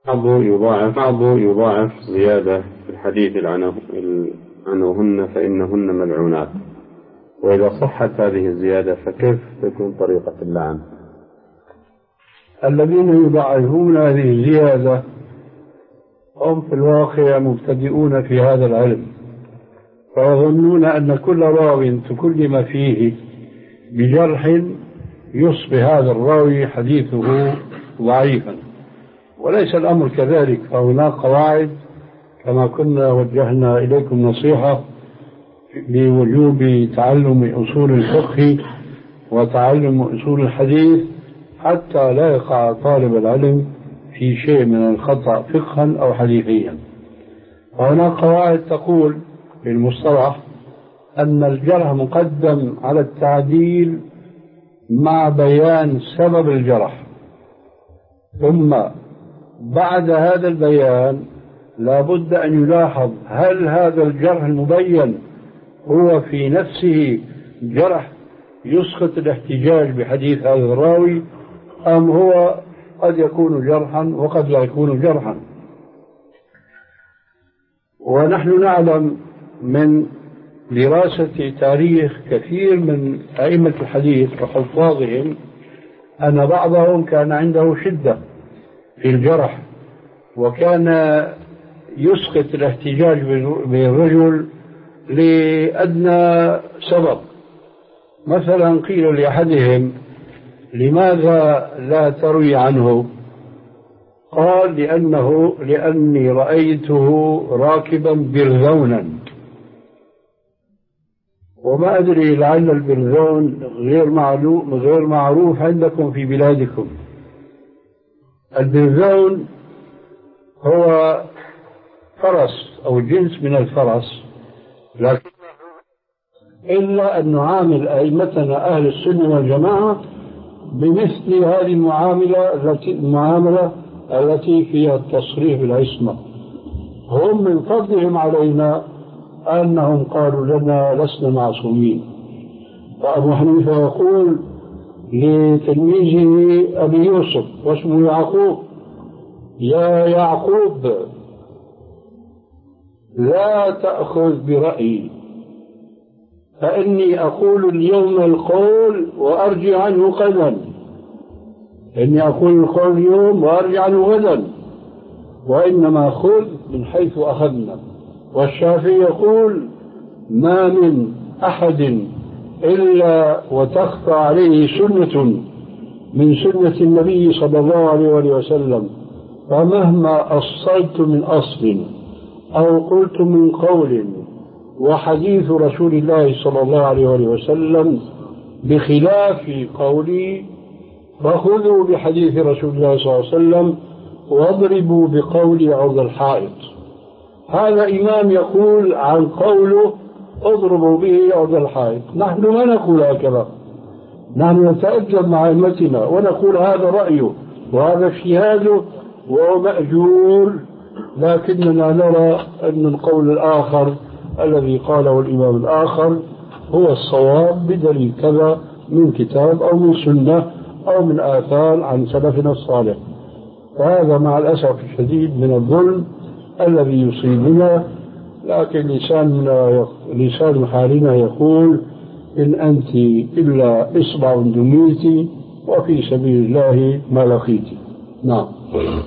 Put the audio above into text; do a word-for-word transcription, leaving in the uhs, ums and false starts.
بعض يضاعف بعض يضاعف زيادة في الحديث عنهن فإنهن ملعونات، وإذا صحت هذه الزيادة فكيف تكون طريقة اللعن؟ الذين يضاعفون هذه الزيادة هم في الواقع مبتدئون في هذا العلم، فيظنون أن كل راو تكلم فيه بجرح يصبح هذا الراوي حديثه ضعيفا، وليس الأمر كذلك. فهناك قواعد كما كنا وجهنا إليكم نصيحة بوجوب تعلم أصول الفقه وتعلم أصول الحديث حتى لا يقع طالب العلم في شيء من الخطأ فقها أو حديثيا. وهناك قواعد تقول في المصطلح أن الجرح مقدم على التعديل مع بيان سبب الجرح، ثم بعد هذا البيان لا بد أن يلاحظ هل هذا الجرح المبين هو في نفسه جرح يسقط الاحتجاج بحديث هذا الراوي، أم هو قد يكون جرحا وقد لا يكون جرحا. ونحن نعلم من دراسة تاريخ كثير من أئمة الحديث وحفاظهم أن بعضهم كان عنده شدة في الجرح، وكان يسقط الاحتجاج بالرجل لأدنى سبب. مثلا قيل لأحدهم لماذا لا تروي عنه؟ قال لأنه لأني رأيته راكبا برذونا، وما أدري لعل البرذون غير معلوم غير معروف عندكم في بلادكم. البرذون هو فرس أو جنس من الفرس، لكن إلا أن نعامل أئمتنا أهل السنة والجماعة بمثل هذه المعاملة التي المعاملة التي فيها التصريح بالعصمة. هم من فضلهم علينا أنهم قالوا لنا لسنا معصومين. فأبو حنيفة يقول لتلميذه أبي يوسف واسمه يعقوب: يا يعقوب لا تأخذ برأيي، فإني أقول اليوم القول وأرجع عنه غدا، إني أقول القول اليوم وأرجع عنه غدا، وإنما خذ من حيث أخذنا. والشافعي يقول: ما من أحد إلا وتخفى عليه سنة من سنة النبي صلى الله عليه وسلم، فمهما أصلت من أصل أو قلت من قول وحديث رسول الله صلى الله عليه وسلم بخلاف قولي فخذوا بحديث رسول الله صلى الله عليه وسلم واضربوا بقولي عرض الحائط. هذا إمام يقول عن قوله اضربوا به عرض الحائط. نحن لا نقول هكذا، نحن نتأدب مع أئمتنا ونقول هذا رأيه وهذا اجتهاده وهو مأجور، لكننا نرى أن القول الآخر الذي قاله الإمام الآخر هو الصواب بدليل كذا من كتاب أو من سنة أو من آثار عن سلفنا الصالح. فهذا مع الأسف الشديد من الظلم الذي يصيبنا، لكن لساننا لسان حالنا يقول: إن أنت إلا إصبع دميتي وفي سبيل الله ما لقيتي. نعم.